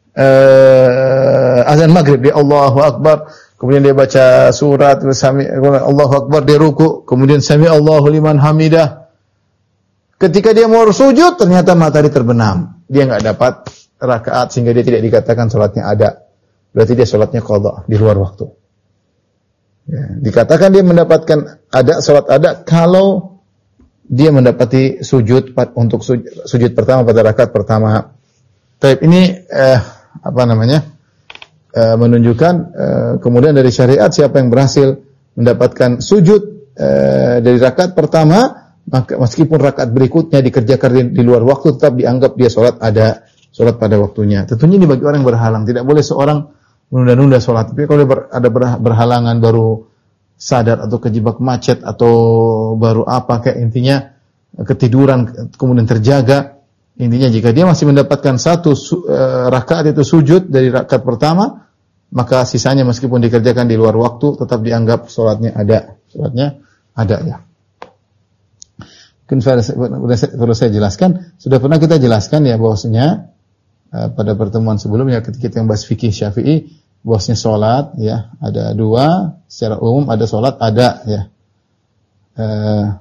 uh, azan maghrib, dia Allahu Akbar, kemudian dia baca surat, sami Allahu Akbar, dia ruku, kemudian sami Allahu liman hamidah. Ketika dia mau sujud, ternyata matahari terbenam. Dia enggak dapat rakaat sehingga dia tidak dikatakan salatnya ada. Berarti dia salatnya qadha, di luar waktu. Ya, dikatakan dia mendapatkan ada, salat ada kalau dia mendapati sujud untuk sujud, sujud pertama pada rakaat pertama Taib ini eh, apa namanya? Eh, menunjukkan eh, kemudian dari syariat siapa yang berhasil mendapatkan sujud eh, dari rakaat pertama, maka meskipun rakaat berikutnya dikerjakan di, di luar waktu tetap dianggap dia salat ada, salat pada waktunya. Tentunya ini bagi orang yang berhalang, tidak boleh seorang menunda-nunda salat. Tapi kalau ada berhalangan baru sadar atau kejebak macet atau baru apa kayak intinya ketiduran kemudian terjaga, intinya jika dia masih mendapatkan satu uh, rakaat itu sujud dari rakaat pertama, maka sisanya meskipun dikerjakan di luar waktu tetap dianggap salatnya ada, salatnya ada ya. Mungkin perlu saya jelaskan, sudah pernah kita jelaskan ya bahwasanya uh, pada pertemuan sebelumnya ketika kita membahas fikih Syafi'i, bahwasanya salat ya ada dua, secara umum ada salat ada ya. Uh,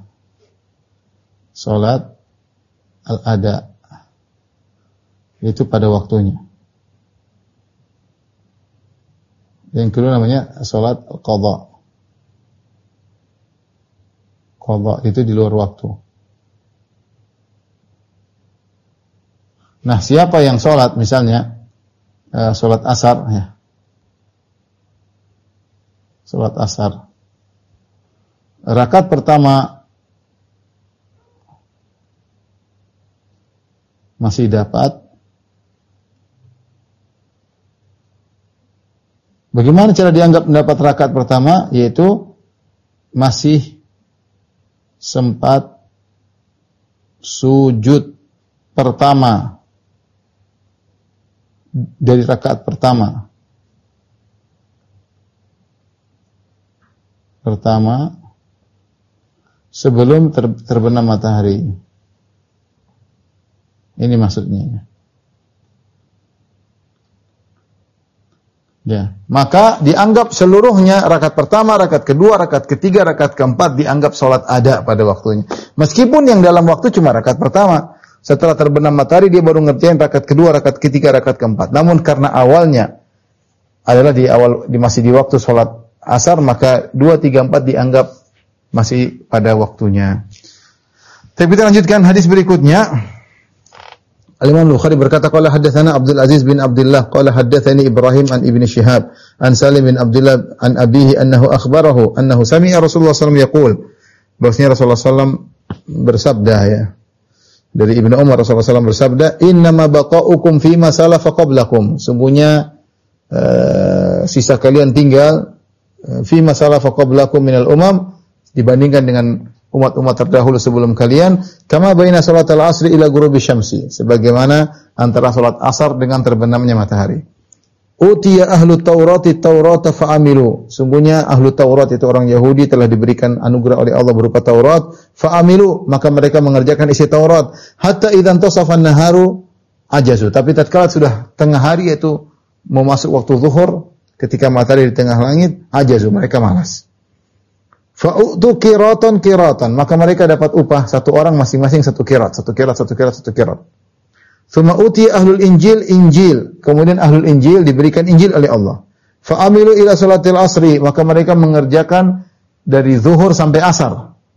salat al-ada itu pada waktunya. Yang kedua namanya salat qadha. Qadha itu di luar waktu. Nah, siapa yang salat misalnya uh, salat asar ya. Salat asar. Rakaat pertama masih dapat. Bagaimana cara dianggap mendapat rakaat pertama? Yaitu masih sempat sujud pertama dari rakaat pertama. Pertama sebelum ter, terbenam matahari. Ini maksudnya. Ya, maka dianggap seluruhnya rakaat pertama, rakaat kedua, rakaat ketiga, rakaat keempat dianggap salat ada pada waktunya. Meskipun yang dalam waktu cuma rakaat pertama, setelah terbenam matahari dia baru ngerjain rakaat kedua, rakaat ketiga, rakaat keempat. Namun karena awalnya adalah di awal di masih di waktu salat asar, maka dua, tiga, empat dianggap masih pada waktunya. Tapi kita lanjutkan hadis berikutnya. Al-Imam Bukhari berkata, qala haddatsana Abdul Aziz bin Abdullah qala haddatsani Ibrahim an Ibnu Syihab an Salim bin Abdullah an abihi annahu akhbarahu annahu sami'a Rasulullah sallallahu alaihi wasallam yaqul, bahwasanya Rasulullah sallallahu alaihi wasallam bersabda ya. Dari Ibnu Umar Rasulullah sallallahu alaihi wasallam bersabda, "Innama baqa'ukum fi ma salafa qablakum." Sungguhnya uh, sisa kalian tinggal uh, fi ma salafa qablakum minal umam, dibandingkan dengan umat-umat terdahulu sebelum kalian, kama baina salatul asri ila ghurubi syamsi, sebagaimana antara salat asar dengan terbenamnya matahari. Utiya ahlu Taurati Taurata fa'amilu. Sungguhnya ahlu Taurat itu orang Yahudi telah diberikan anugerah oleh Allah berupa Taurat, fa'amilu, maka mereka mengerjakan isi Taurat. Hatta idzan tasafan naharu ajazu. Tapi tatkala sudah tengah hari, yaitu mau masuk waktu zuhur, ketika matahari di tengah langit, ajazu, mereka malas. Fa'utu qiratan qiratan, maka mereka dapat upah satu orang masing-masing satu qirat, satu qirat, satu qirat, satu qirat. Tsumma uti ahlul injil injil, kemudian ahlul injil diberikan injil oleh Allah. Fa'amilu ila salatil asri, maka mereka mengerjakan dari zuhur sampai asar.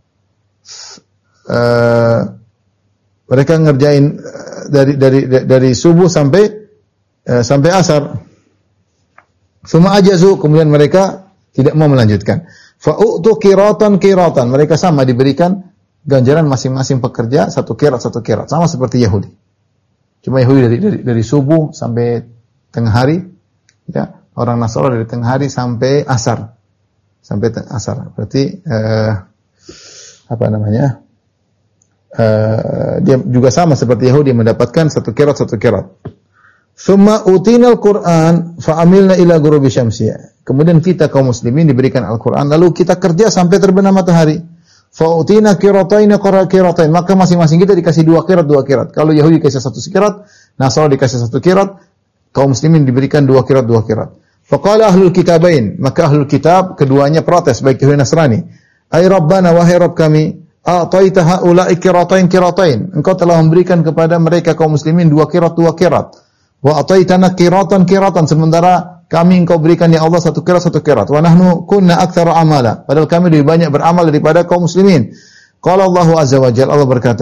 Uh, mereka ngerjain uh, dari dari dari subuh sampai uh, sampai asar. Tsumma ajazu, kemudian mereka tidak mau melanjutkan. Fa'utu qiratan qiratan, mereka sama diberikan ganjaran masing-masing pekerja satu qirat satu qirat, sama seperti Yahudi. Cuma Yahudi dari dari, dari subuh sampai tengah hari, ya, orang Nasrani dari tengah hari sampai asar. Sampai tengah asar. Berarti eh, apa namanya? Eh, dia juga sama seperti Yahudi mendapatkan satu qirat satu qirat. Tsumma utinal Qur'an fa'amilna ila ghurubi syamsi. Kemudian kita kaum muslimin diberikan Al-Qur'an, lalu kita kerja sampai terbenam matahari. Fa'utina qiratain qara qiratain, maka masing-masing kita dikasih dua qirat dua qirat. Kalau Yahudi dikasih satu qirat, Nasrani dikasih satu qirat, kaum muslimin diberikan dua qirat dua qirat. Faqala ahlul kitabain, maka ahlul kitab keduanya protes baik Yahudi Nasrani. Ai Rabbana, wahai Rabb kami, a'taita haula'i qiratain qiratain. Engkau telah memberikan kepada mereka kaum muslimin dua qirat dua qirat. Wa ataitana qiratan qiratan, sementara kami engkau berikan ya Allah satu qirat satu qirat. Wa nahnu kunna aktsara amala, padahal kami lebih banyak beramal daripada kaum muslimin. Qala Allahu azza wa jalla, Allah berkata,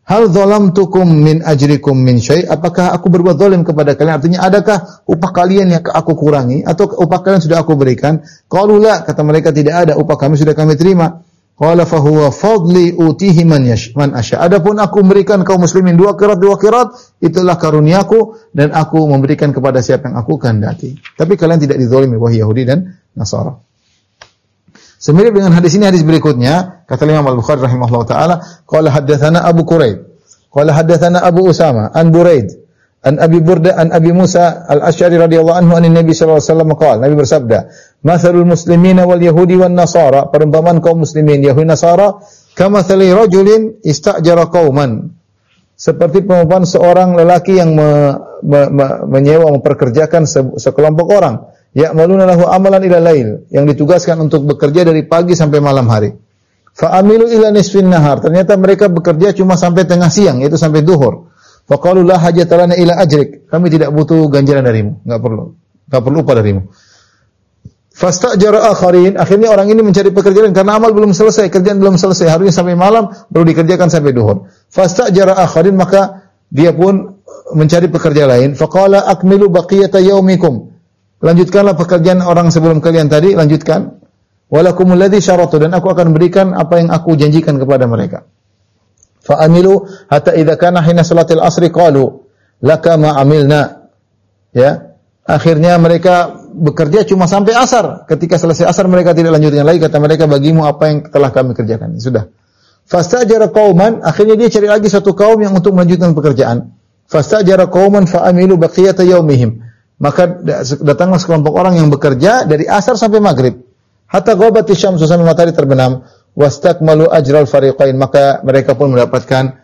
Hal zalamtukum min ajrikum min syai'? Apakah aku berbuat zalim kepada kalian? Artinya adakah upah kalian yang aku kurangi atau upah kalian sudah aku berikan? Qalu la, kata mereka tidak ada, upah kami sudah kami terima. Qala fa huwa fadli utihi man yash man asya. Adapun aku memberikan kaum muslimin dua qirat dua qirat, itulah karuniaku dan aku memberikan kepada siapa yang aku kehendaki. Tapi kalian tidak dizalimi wahai Yahudi dan Nasara. Semirip dengan hadis ini, hadis berikutnya, kata Imam Al-Bukhari rahimahullah ta'ala, qala haddatsana Abu Quraib, qala haddatsana Abu Usama, an Buraid, an Abi Burda, an Abi Musa Al-Asy'ari radhiyallahu anhu, an Nabi sallallahu alaihi wasallam qala, Nabi bersabda, "Matsalul muslimina wal yahudi wan nasara," perumpamaan kaum muslimin Yahudi Nasara, "kamatsali rajulin istajara qauman." Seperti perumpamaan seorang lelaki yang me, me, me, menyewa memperkerjakan se, sekelompok orang. Ya'maluna lahu amalan ila lail, yang ditugaskan untuk bekerja dari pagi sampai malam hari. Fa amilu ila nisfin nahar, ternyata mereka bekerja cuma sampai tengah siang, yaitu sampai zuhur. Fa qalu la hajata lana ila ajrik, kami tidak butuh ganjaran darimu, enggak perlu. Enggak perlu upah darimu. Fastajara akharin, akhirnya orang ini mencari pekerjaan karena amal belum selesai, kerjaan belum selesai, harusnya sampai malam, baru dikerjakan sampai zuhur. Fastajara akharin, maka dia pun mencari pekerja lain. Fa qala akmilu baqiyata yaumikum, lanjutkanlah pekerjaan orang sebelum kalian tadi, lanjutkan. Walakumul ladzi syaratu, dan aku akan berikan apa yang aku janjikan kepada mereka. Fa amilu hatta idza kana hina salatil asri qalu laka ma amilna. Ya. Akhirnya mereka bekerja cuma sampai asar. Ketika selesai asar mereka tidak lanjutkan lagi, kata mereka, bagimu apa yang telah kami kerjakan. Sudah. Fastajara qauman, akhirnya dia cari lagi satu kaum yang untuk melanjutkan pekerjaan. Fastajara qauman fa amilu baqiyata yaumihim. Maka datanglah sekelompok orang yang bekerja dari asar sampai maghrib. Hatta ghabati syamsu, sampai matahari terbenam. Wastakmalu ajral fariqain, maka mereka pun mendapatkan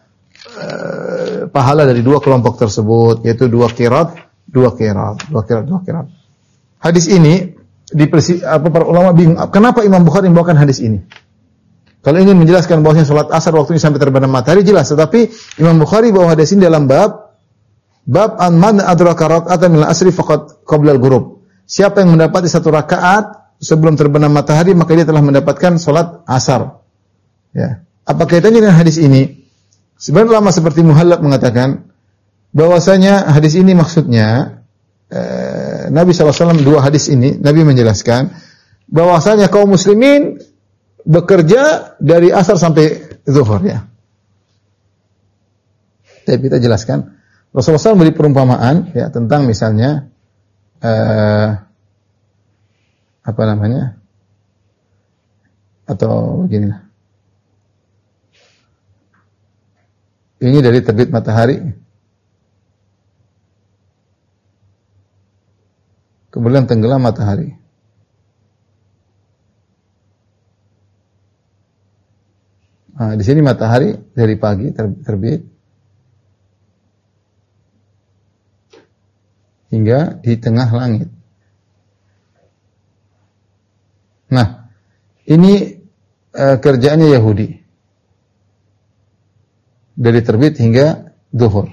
uh, pahala dari dua kelompok tersebut, yaitu dua qirat, dua qirat, dua qirat, dua qirat. Hadis ini dipersi, apa para ulama bingung, kenapa Imam Bukhari membawakan hadis ini? Kalau ingin menjelaskan bahwasanya salat asar waktunya sampai terbenam matahari jelas, tetapi Imam Bukhari bawa hadis ini dalam bab Bab an man adraka raka'atan min al-asri faqad qabla al-ghurub. Siapa yang mendapati satu rakaat sebelum terbenam matahari, maka dia telah mendapatkan salat asar. Ya. Apa kaitannya dengan hadis ini? Sebenarnya ulama seperti Muhallab mengatakan bahwasanya hadis ini maksudnya eh, Nabi sallallahu alaihi wasallam, dua hadis ini Nabi menjelaskan bahwasanya kaum muslimin bekerja dari asar sampai zuhur, ya. Tapi kita jelaskan, Rasulullah shallallahu alaihi wasallam beri perumpamaan, ya, tentang misalnya uh, apa namanya, atau beginilah, ini dari terbit matahari kemudian tenggelam matahari. Nah, di sini matahari dari pagi terbit hingga di tengah langit. Nah, ini uh, kerjaannya Yahudi. Dari terbit hingga zuhur.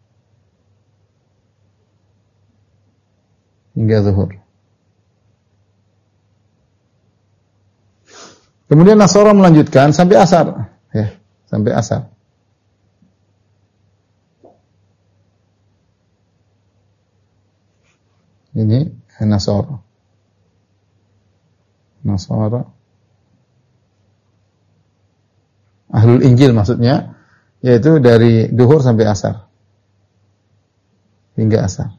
Hingga zuhur. Kemudian Nasara melanjutkan sampai asar, ya, sampai asar. Ini Nasara. Nasara. Ahlul Injil maksudnya, yaitu dari duhur sampai asar. Hingga asar.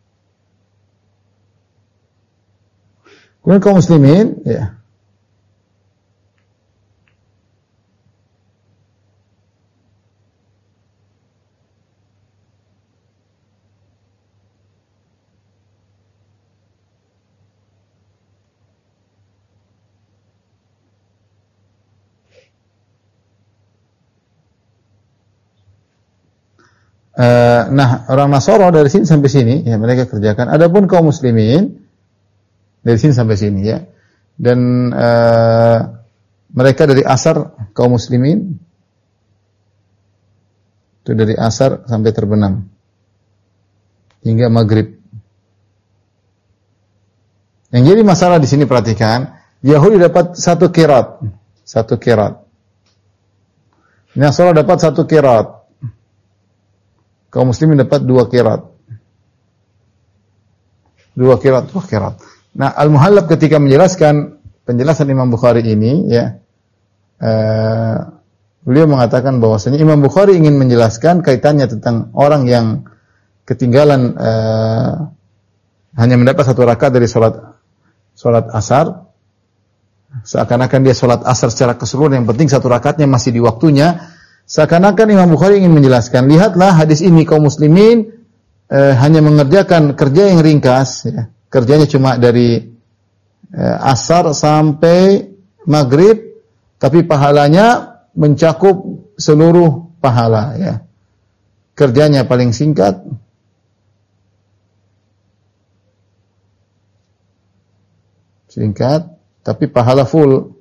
Kemudian kaum muslimin, ya. Uh, nah, orang Nasara dari sini sampai sini, ya, mereka kerjakan. Adapun kaum muslimin dari sini sampai sini, ya. Dan uh, mereka dari asar, kaum muslimin itu dari asar sampai terbenam hingga maghrib. Yang jadi masalah di sini, perhatikan, Yahudi dapat satu qirat, satu qirat. Nasara dapat satu qirat. kaum muslimin dapat dua qirat. Dua qirat, dua qirat. Nah, Al-Muhallab ketika menjelaskan penjelasan Imam Bukhari ini, ya, uh, beliau mengatakan bahwasanya Imam Bukhari ingin menjelaskan kaitannya tentang orang yang ketinggalan uh, hanya mendapat satu rakaat dari sholat sholat asar, seakan-akan dia sholat asar secara keseluruhan, yang penting satu rakaatnya masih di waktunya. Seakan-akan Imam Bukhari ingin menjelaskan, lihatlah hadis ini, kaum muslimin uh, hanya mengerjakan kerja yang ringkas, ya. Kerjanya cuma dari eh, asar sampai maghrib, tapi pahalanya mencakup seluruh pahala, ya. Kerjanya paling singkat, singkat, tapi pahala full,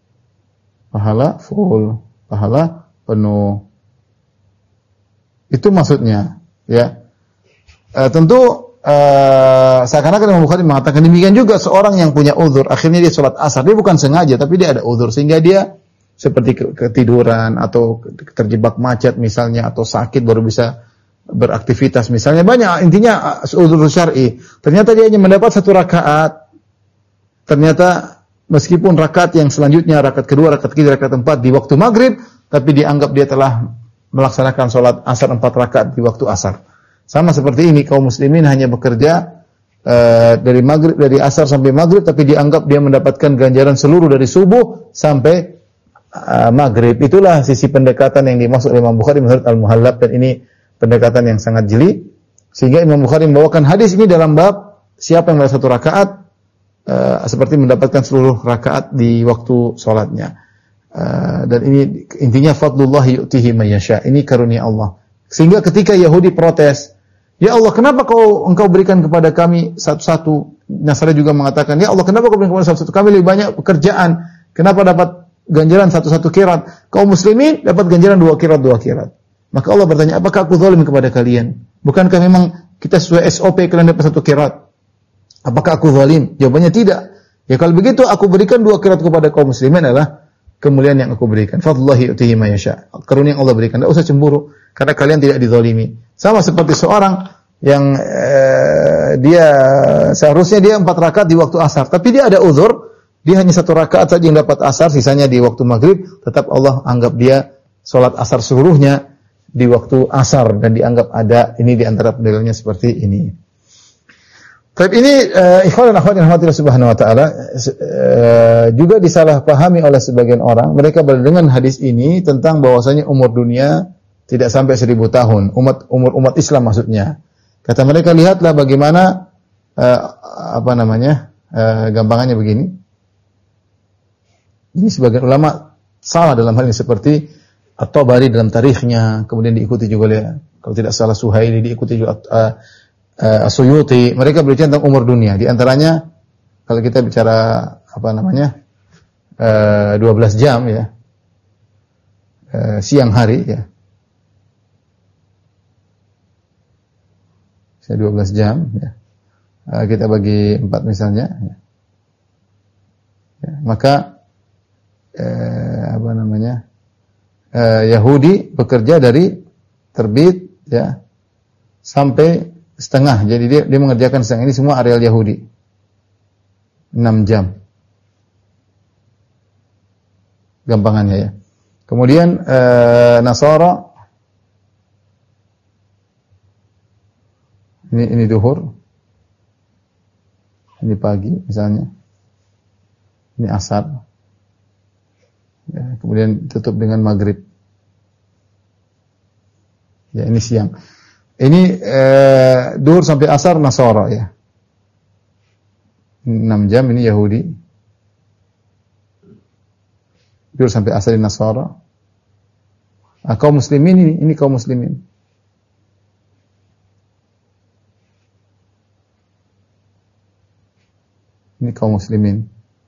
pahala full, pahala penuh. Itu maksudnya, ya. E, tentu Uh, seakan-akan Imam Bukhari mengatakan demikian juga seorang yang punya uzur, akhirnya dia sholat asar, dia bukan sengaja, tapi dia ada uzur sehingga dia seperti ketiduran atau terjebak macet misalnya, atau sakit baru bisa beraktivitas misalnya, banyak, intinya uzur syar'i. Ternyata dia hanya mendapat satu rakaat, ternyata meskipun rakaat yang selanjutnya, rakaat kedua, rakaat ketiga, rakaat keempat di waktu maghrib, tapi dianggap dia telah melaksanakan sholat asar empat rakaat di waktu asar. Sama seperti ini, kaum muslimin hanya bekerja uh, dari maghrib, dari asar sampai maghrib, tapi dianggap dia mendapatkan ganjaran seluruh dari subuh sampai uh, maghrib. Itulah sisi pendekatan yang dimaksud oleh Imam Bukhari menurut Al-Muhallab, dan ini pendekatan yang sangat jeli, sehingga Imam Bukhari membawakan hadis ini dalam bab siapa yang melakukan satu rakaat uh, seperti mendapatkan seluruh rakaat di waktu sholatnya. Uh, dan ini intinya fadlullah yu'tihi man yasha. Ini karunia Allah. Sehingga ketika Yahudi protes, ya Allah, kenapa kau engkau berikan kepada kami satu-satu? Nasrani juga mengatakan, ya Allah, kenapa kau berikan kepada satu-satu? Kami lebih banyak pekerjaan. Kenapa dapat ganjaran satu-satu kirat? Kaum muslimin dapat ganjaran dua kirat, dua kirat. Maka Allah bertanya, apakah aku zalim kepada kalian? Bukankah memang kita sesuai S O P kalian dapat satu kirat? Apakah aku zalim? Jawabannya tidak. Ya kalau begitu aku berikan dua kirat kepada kaum muslimin adalah kemuliaan yang aku berikan. Fadlullahi yu'tihi ma yasha. Karunia yang Allah berikan. Tidak usah cemburu karena kalian tidak dizalimi. Sama seperti seorang yang eh, dia seharusnya dia empat rakaat di waktu asar, tapi dia ada uzur, dia hanya satu rakaat saja yang dapat asar, sisanya di waktu maghrib, tetap Allah anggap dia sholat asar seluruhnya di waktu asar, dan dianggap ada ini di antara pendalilannya seperti ini. Tapi ini uh, ikhwan dan akhwat yang dirahmati Allah Subhanahu wa taala uh, juga disalahpahami oleh sebagian orang. Mereka berdengar hadis ini tentang bahwasanya umur dunia tidak sampai seribu tahun, umat umur umat Islam maksudnya. Kata mereka, lihatlah bagaimana uh, apa namanya uh, gampangannya begini. Ini sebagian ulama salah dalam hal ini, seperti At-Tabari dalam tarikhnya, kemudian diikuti juga oleh, kalau tidak salah, Suhaili, diikuti juga uh, uh, Suyuti. Mereka berbicara tentang umur dunia. Di antaranya kalau kita bicara apa namanya uh, dua belas jam ya, uh, siang hari ya. dua belas jam ya. Uh, kita bagi empat misalnya ya. Ya, maka eh, apa namanya eh, Yahudi bekerja dari terbit ya sampai setengah, jadi dia, dia mengerjakan setengah. Ini semua areal Yahudi enam jam gampangannya ya. Kemudian eh, Nasara ini ini duhur, ini pagi misalnya, ini asar, ya, kemudian tutup dengan maghrib. Ya, ini siang. Ini eh, duhur sampai asar Nasara ya. enam jam ini Yahudi. Duhur sampai asar ini Nasara. Nah, kaum muslimin ini, ini kaum muslimin. Ini kaum muslimin.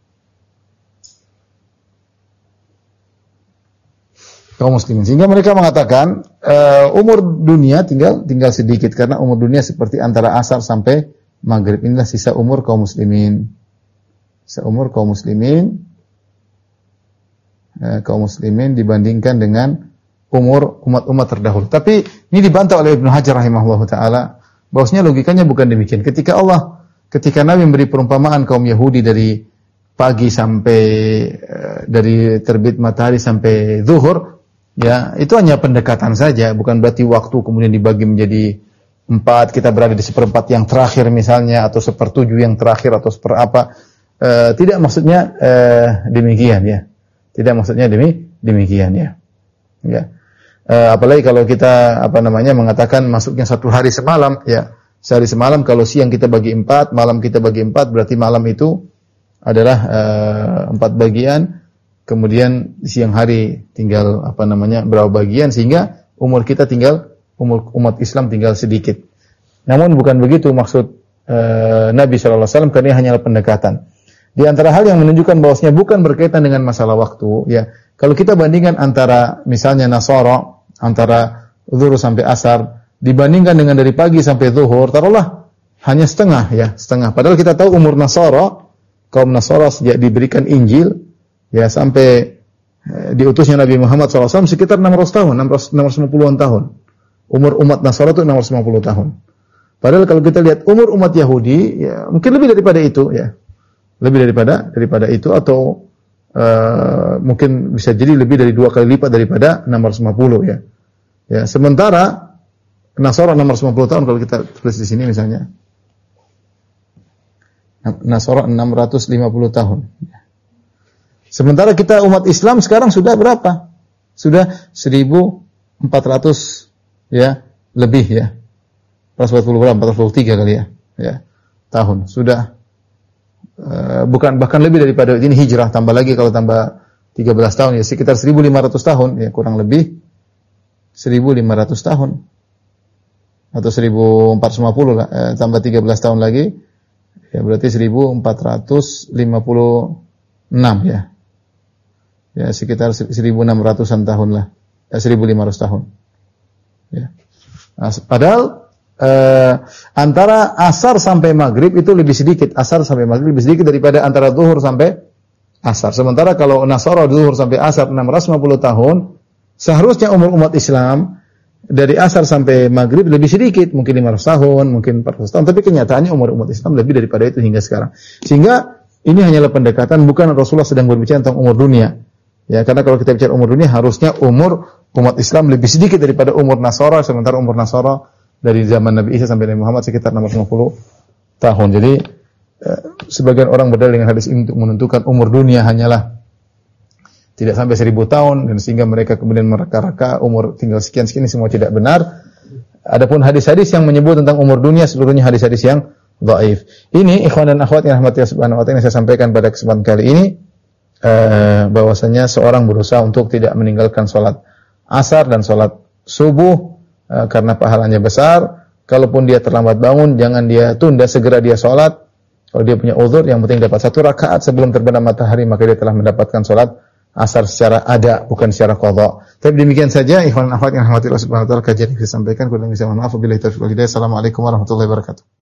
Kaum muslimin. Sehingga mereka mengatakan uh, umur dunia tinggal tinggal sedikit, karena umur dunia seperti antara asar sampai maghrib. Inilah sisa umur kaum muslimin. Sisa umur kaum muslimin. Uh, kaum muslimin dibandingkan dengan umur umat-umat terdahulu. Tapi ini dibantah oleh Ibnu Hajar rahimahullahu taala, bahwasanya logikanya bukan demikian. Ketika Allah, ketika Nabi memberi perumpamaan kaum Yahudi dari pagi sampai dari terbit matahari sampai zuhur, ya, itu hanya pendekatan saja, bukan berarti waktu kemudian dibagi menjadi empat, kita berada di seperempat yang terakhir misalnya, atau sepertujuh yang terakhir, atau seperapa. E, tidak maksudnya e, demikian ya. Tidak maksudnya demi demikian ya. Ya. E, apalagi kalau kita apa namanya mengatakan masuknya satu hari semalam, ya. Sehari semalam, kalau siang kita bagi empat, malam kita bagi empat, berarti malam itu adalah e, empat bagian, kemudian siang hari tinggal apa namanya berapa bagian, sehingga umur kita tinggal umur umat Islam tinggal sedikit. Namun bukan begitu maksud e, Nabi shallallahu alaihi wasallam, karena hanyalah pendekatan. Di antara hal yang menunjukkan bahwasanya bukan berkaitan dengan masalah waktu, ya. Kalau kita bandingkan antara misalnya Nasara, antara zuhur sampai asar, dibandingkan dengan dari pagi sampai zuhur, taruhlah hanya setengah, ya, setengah. Padahal kita tahu umur Nasara, kaum Nasara sejak diberikan Injil, ya, sampai e, diutusnya Nabi Muhammad shallallahu alaihi wasallam sekitar enam ratus tahun, enam ratus lima puluhan tahun. Umur umat Nasara itu enam ratus lima puluh tahun. Padahal kalau kita lihat umur umat Yahudi, ya mungkin lebih daripada itu, ya. Lebih daripada daripada itu, atau uh, mungkin bisa jadi lebih dari dua kali lipat daripada enam ratus lima puluh, ya. Ya, sementara Nasara enam ratus lima puluh tahun, kalau kita tulis di sini misalnya. Nasara enam ratus lima puluh tahun. Sementara kita umat Islam sekarang sudah berapa? Sudah seribu empat ratus, ya, lebih, ya. empat ratus empat puluh berapa? empat ratus empat puluh tiga kali, ya. Ya. Tahun. Sudah uh, bukan bahkan lebih daripada ini hijrah, tambah lagi kalau tambah tiga belas tahun, ya sekitar seribu lima ratus tahun, ya, kurang lebih seribu lima ratus tahun. Atau seribu empat ratus lima puluh lah, eh, tambah tiga belas tahun lagi, ya berarti seribu empat ratus lima puluh enam, ya. Ya sekitar seribu enam ratusan tahun lah. Eh, seribu lima ratus tahun. Ya. Nah, padahal eh, antara asar sampai maghrib itu lebih sedikit. Asar sampai maghrib lebih sedikit daripada antara zuhur sampai asar. Sementara kalau Nasara zuhur sampai asar enam ratus lima puluh tahun, seharusnya umur umat Islam dari asar sampai maghrib lebih sedikit, mungkin lima ratus tahun, mungkin empat ratus tahun, tapi kenyataannya umur umat Islam lebih daripada itu hingga sekarang. Sehingga ini hanyalah pendekatan, bukan Rasulullah sedang berbicara tentang umur dunia. Ya, karena kalau kita bicara umur dunia, harusnya umur umat Islam lebih sedikit daripada umur Nasara, sementara umur Nasara dari zaman Nabi Isa sampai Nabi Muhammad sekitar enam ratus lima puluh tahun. Jadi eh, sebagian orang berdalil dengan hadis ini untuk menentukan umur dunia hanyalah tidak sampai seribu tahun, dan sehingga mereka kemudian mereka-reka umur tinggal sekian-sekian, ini semua tidak benar. Adapun hadis-hadis yang menyebut tentang umur dunia seluruhnya hadis-hadis yang dhaif. Ini ikhwan dan akhwat yang rahmati Allah Subhanahu wa taala, yang saya sampaikan pada kesempatan kali ini, eh, bahwasanya seorang berusaha untuk tidak meninggalkan salat asar dan salat subuh eh, karena pahalanya besar. Kalaupun dia terlambat bangun, jangan dia tunda, segera dia salat. Kalau dia punya uzur, yang penting dapat satu rakaat sebelum terbenam matahari, maka dia telah mendapatkan salat asar secara ada, bukan secara qadha. Tapi demikian saja ikhwan dan akhwat yang rahmati Allah Subhanahu wa taala, kajian yang saya sampaikan. Kurang bisa mohon maaf. Wabillahi taufiq wal hidayah. Assalamualaikum warahmatullahi wabarakatuh.